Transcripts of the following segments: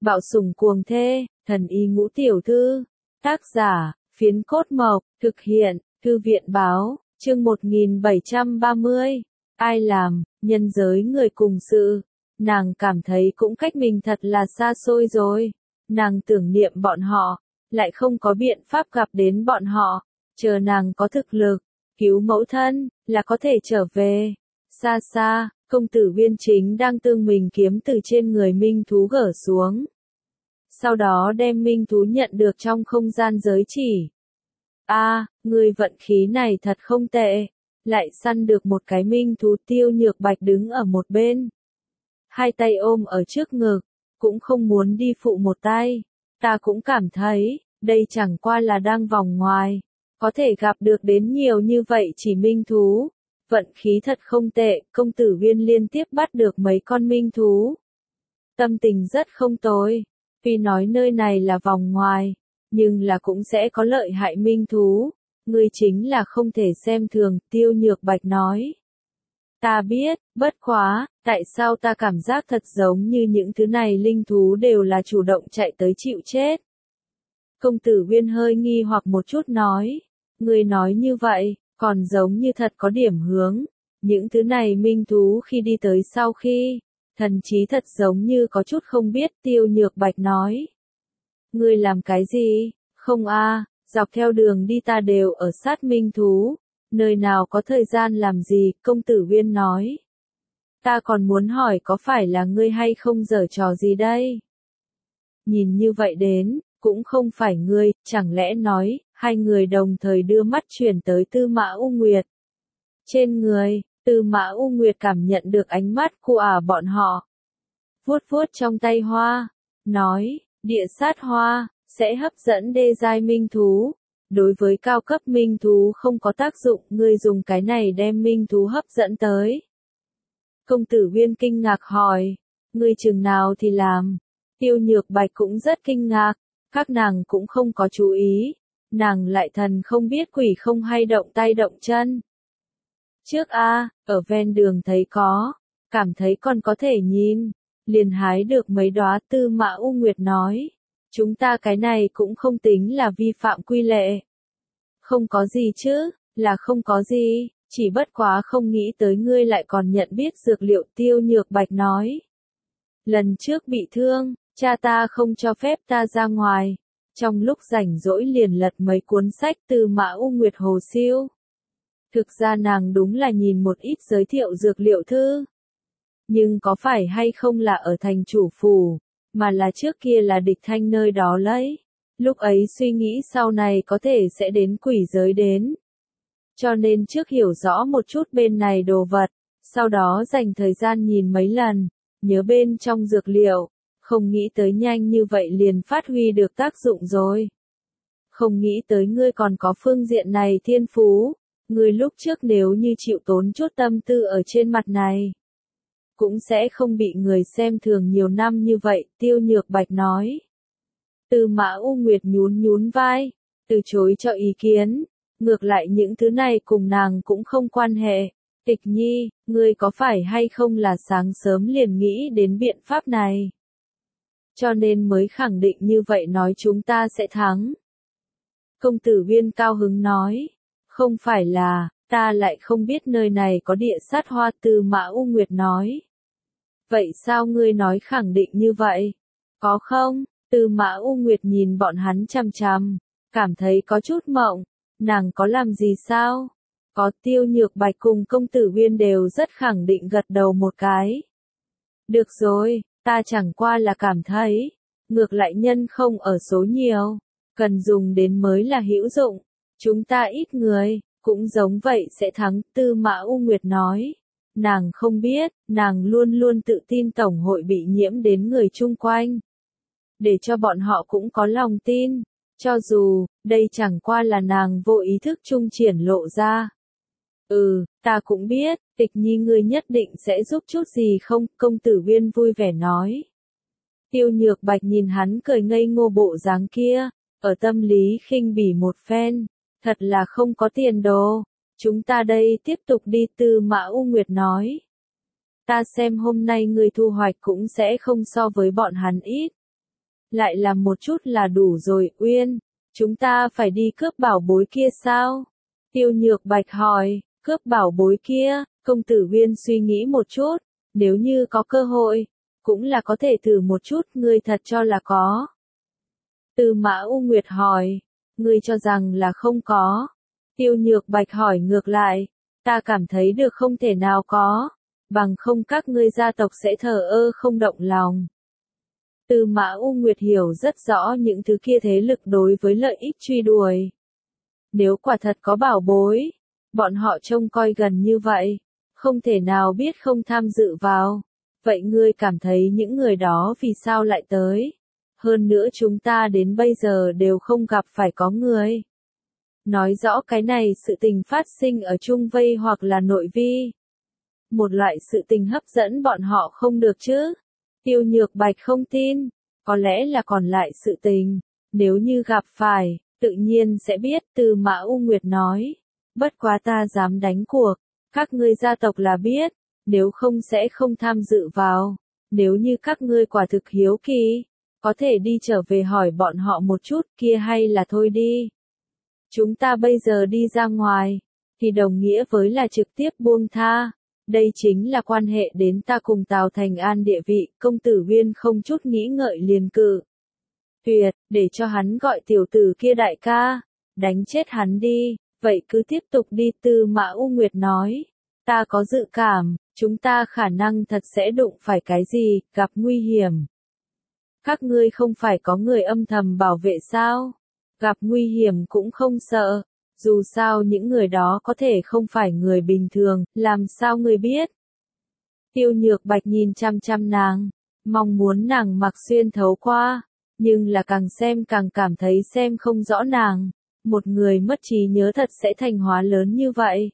Bạo sủng cuồng thê, thần y ngũ tiểu thư. Tác giả, Phiến Cốt Mộc, thực hiện, Thư viện báo, chương 1730. Ai làm, nhân giới người cùng sự. Nàng cảm thấy cũng cách mình thật là xa xôi rồi. Nàng tưởng niệm bọn họ, lại không có biện pháp gặp đến bọn họ. Chờ nàng có thực lực, cứu mẫu thân, là có thể trở về. Xa xa, công tử Viên Chính đang tương mình kiếm từ trên người minh thú gỡ xuống. Sau đó đem minh thú nhận được trong không gian giới chỉ. Người vận khí này thật không tệ. Lại săn được một cái minh thú. Tiêu Nhược Bạch đứng ở một bên. Hai tay ôm ở trước ngực, cũng không muốn đi phụ một tay. Ta cũng cảm thấy, đây chẳng qua là đang vòng ngoài. Có thể gặp được đến nhiều như vậy chỉ minh thú. Vận khí thật không tệ, công tử Viên liên tiếp bắt được mấy con minh thú. Tâm tình rất không tồi. Tuy nói nơi này là vòng ngoài, nhưng là cũng sẽ có lợi hại minh thú. Ngươi chính là không thể xem thường, Tiêu Nhược Bạch nói. Ta biết, bất quá, tại sao ta cảm giác thật giống như những thứ này linh thú đều là chủ động chạy tới chịu chết. Công tử Viên hơi nghi hoặc một chút nói. Ngươi nói như vậy, còn giống như thật có điểm hướng. Những thứ này minh thú khi đi tới sau khi, thần trí thật giống như có chút không biết. Tiêu Nhược Bạch nói. Ngươi làm cái gì? Không dọc theo đường đi ta đều ở sát minh thú. Nơi nào có thời gian làm gì? Công tử Viên nói. Ta còn muốn hỏi có phải là ngươi hay không giở trò gì đây? Nhìn như vậy đến, cũng không phải ngươi, chẳng lẽ nói, hai người đồng thời đưa mắt chuyển tới Tư Mã U Nguyệt. Trên người, Tư Mã U Nguyệt cảm nhận được ánh mắt của bọn họ. Vuốt vuốt trong tay hoa, nói, địa sát hoa, sẽ hấp dẫn đê giai minh thú. Đối với cao cấp minh thú không có tác dụng, ngươi dùng cái này đem minh thú hấp dẫn tới. Công tử Viên kinh ngạc hỏi, ngươi chừng nào thì làm? Tiêu Nhược Bạch cũng rất kinh ngạc, các nàng cũng không có chú ý. Nàng lại thần không biết quỷ không hay động tay động chân. Trước ở ven đường thấy có, cảm thấy còn có thể nhìn, liền hái được mấy đóa. Tư Mã U Nguyệt nói, chúng ta cái này cũng không tính là vi phạm quy lệ. Không có gì chứ, là không có gì, chỉ bất quá không nghĩ tới ngươi lại còn nhận biết dược liệu. Tiêu Nhược Bạch nói. Lần trước bị thương, cha ta không cho phép ta ra ngoài. Trong lúc rảnh rỗi liền lật mấy cuốn sách Tư Mã U Nguyệt hồ siêu. Thực ra nàng đúng là nhìn một ít giới thiệu dược liệu thư. Nhưng có phải hay không là ở thành chủ phủ, mà là trước kia là Địch Thanh nơi đó lấy. Lúc ấy suy nghĩ sau này có thể sẽ đến quỷ giới đến. Cho nên trước hiểu rõ một chút bên này đồ vật, sau đó dành thời gian nhìn mấy lần, nhớ bên trong dược liệu, không nghĩ tới nhanh như vậy liền phát huy được tác dụng rồi. Không nghĩ tới ngươi còn có phương diện này thiên phú, ngươi lúc trước nếu như chịu tốn chút tâm tư ở trên mặt này, cũng sẽ không bị người xem thường nhiều năm như vậy. Tiêu Nhược Bạch nói. Tư Mã U Nguyệt nhún nhún vai, từ chối cho ý kiến. Ngược lại những thứ này cùng nàng cũng không quan hệ. Tịch Nhi, ngươi có phải hay không là sáng sớm liền nghĩ đến biện pháp này? Cho nên mới khẳng định như vậy nói chúng ta sẽ thắng. Công tử Viên cao hứng nói. Không phải là, ta lại không biết nơi này có địa sát hoa. Tư Mã U Nguyệt nói. Vậy sao ngươi nói khẳng định như vậy? Có không? Tư Mã U Nguyệt nhìn bọn hắn chằm chằm, cảm thấy có chút mộng. Nàng có làm gì sao? Có. Tiêu Nhược Bạch cùng công tử Viên đều rất khẳng định gật đầu một cái. Được rồi, ta chẳng qua là cảm thấy, ngược lại nhân không ở số nhiều, cần dùng đến mới là hữu dụng. Chúng ta ít người, cũng giống vậy sẽ thắng. Tư Mã U Nguyệt nói. Nàng không biết, nàng luôn luôn tự tin tổng hội bị nhiễm đến người chung quanh. Để cho bọn họ cũng có lòng tin. Cho dù, đây chẳng qua là nàng vô ý thức trung triển lộ ra. Ta cũng biết, Tịch Nhi ngươi nhất định sẽ giúp chút gì không? Công tử Viên vui vẻ nói. Tiêu Nhược Bạch nhìn hắn cười ngây ngô bộ dáng kia, ở tâm lý khinh bỉ một phen, thật là không có tiền đồ. Chúng ta đây tiếp tục đi. Tư Mã U Nguyệt nói. Ta xem hôm nay ngươi thu hoạch cũng sẽ không so với bọn hắn ít. lại làm một chút là đủ rồi. Uyên, chúng ta phải đi cướp bảo bối kia sao? Tiêu Nhược Bạch hỏi, cướp bảo bối kia, công tử Uyên suy nghĩ một chút, nếu như có cơ hội, cũng là có thể thử một chút, ngươi thật cho là có. Tư Mã U Nguyệt hỏi, ngươi cho rằng là không có. Tiêu Nhược Bạch hỏi ngược lại, ta cảm thấy được không thể nào có, bằng không các ngươi gia tộc sẽ thờ ơ không động lòng. Tư Mã U Nguyệt hiểu rất rõ những thứ kia thế lực đối với lợi ích truy đuổi. Nếu quả thật có bảo bối, bọn họ trông coi gần như vậy, không thể nào biết không tham dự vào. Vậy ngươi cảm thấy những người đó vì sao lại tới? Hơn nữa chúng ta đến bây giờ đều không gặp phải có người. Nói rõ cái này sự tình phát sinh ở Trung Vây hoặc là nội vi. Một loại sự tình hấp dẫn bọn họ không được chứ. Tiêu Nhược Bạch không tin, có lẽ là còn lại sự tình. Nếu như gặp phải, tự nhiên sẽ biết. Tư Mã U Nguyệt nói. Bất quá ta dám đánh cuộc, các ngươi gia tộc là biết, nếu không sẽ không tham dự vào. Nếu như các ngươi quả thực hiếu kỳ, có thể đi trở về hỏi bọn họ một chút kia hay là thôi đi. Chúng ta bây giờ đi ra ngoài, thì đồng nghĩa với là trực tiếp buông tha. Đây chính là quan hệ đến ta cùng Tào Thành An địa vị. Công tử Uyên không chút nghĩ ngợi liền cự tuyệt, để cho hắn gọi tiểu tử kia đại ca, đánh chết hắn đi. Vậy cứ tiếp tục đi. Tư Mã U Nguyệt nói, ta có dự cảm, chúng ta khả năng thật sẽ đụng phải cái gì, gặp nguy hiểm. Các ngươi không phải có người âm thầm bảo vệ sao? Gặp nguy hiểm cũng không sợ, dù sao những người đó có thể không phải người bình thường, làm sao ngươi biết? Tiêu Nhược Bạch nhìn chăm chăm nàng, mong muốn nàng mặc xuyên thấu qua, nhưng là càng xem càng cảm thấy xem không rõ nàng. Một người mất trí nhớ thật sẽ thành hóa lớn như vậy.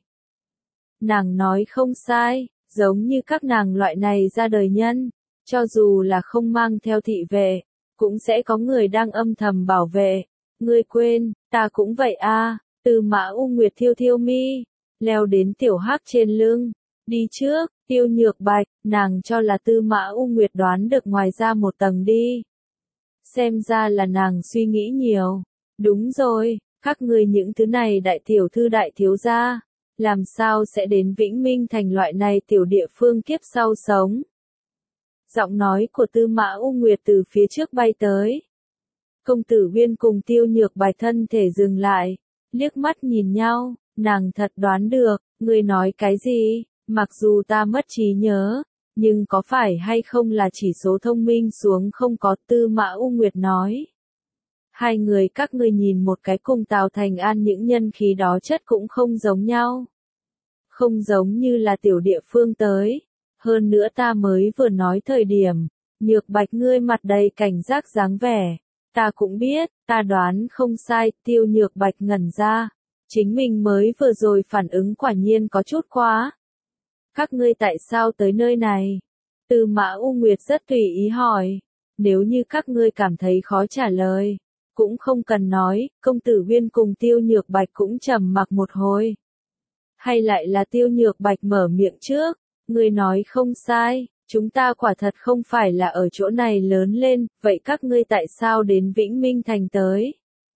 Nàng nói không sai, giống như các nàng loại này ra đời nhân, cho dù là không mang theo thị vệ, cũng sẽ có người đang âm thầm bảo vệ. Ngươi quên, ta cũng vậy a. Tư Mã U Nguyệt thiêu thiêu mi, leo đến tiểu hắc trên lưng, đi trước. Tiêu Nhược Bạch, nàng cho là Tư Mã U Nguyệt đoán được ngoài ra một tầng đi. Xem ra là nàng suy nghĩ nhiều. Đúng rồi, các ngươi những thứ này đại tiểu thư đại thiếu gia, làm sao sẽ đến Vĩnh Minh Thành loại này tiểu địa phương kiếp sau sống? Giọng nói của Tư Mã U Nguyệt từ phía trước bay tới. Công tử Uyên cùng Tiêu Nhược Bạch thân thể dừng lại, liếc mắt nhìn nhau, nàng thật đoán được, ngươi nói cái gì, mặc dù ta mất trí nhớ, nhưng có phải hay không là chỉ số thông minh xuống không có. Tư Mã U Nguyệt nói. Hai người các ngươi nhìn một cái cùng Tào Thành An những nhân khí đó chất cũng không giống nhau. Không giống như là tiểu địa phương tới. Hơn nữa ta mới vừa nói thời điểm, Nhược Bạch ngươi mặt đầy cảnh giác dáng vẻ. Ta cũng biết, ta đoán không sai. Tiêu Nhược Bạch ngẩn ra. Chính mình mới vừa rồi phản ứng quả nhiên có chút quá. Các ngươi tại sao tới nơi này? Tư Mã U Nguyệt rất tùy ý hỏi. Nếu như các ngươi cảm thấy khó trả lời, cũng không cần nói. Công tử Uyên cùng Tiêu Nhược Bạch cũng trầm mặc một hồi. Hay lại là Tiêu Nhược Bạch mở miệng trước, ngươi nói không sai, chúng ta quả thật không phải là ở chỗ này lớn lên, vậy các ngươi tại sao đến Vĩnh Minh Thành tới?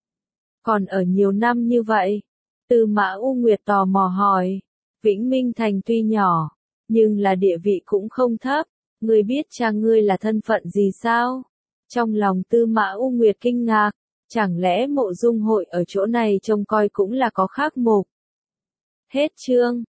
Còn ở nhiều năm như vậy? Tư Mã U Nguyệt tò mò hỏi. Vĩnh Minh Thành tuy nhỏ, nhưng là địa vị cũng không thấp. Ngươi biết cha ngươi là thân phận gì sao? Trong lòng Tư Mã U Nguyệt kinh ngạc, chẳng lẽ Mộ Dung Hội ở chỗ này trông coi cũng là có khác mục? Hết chương.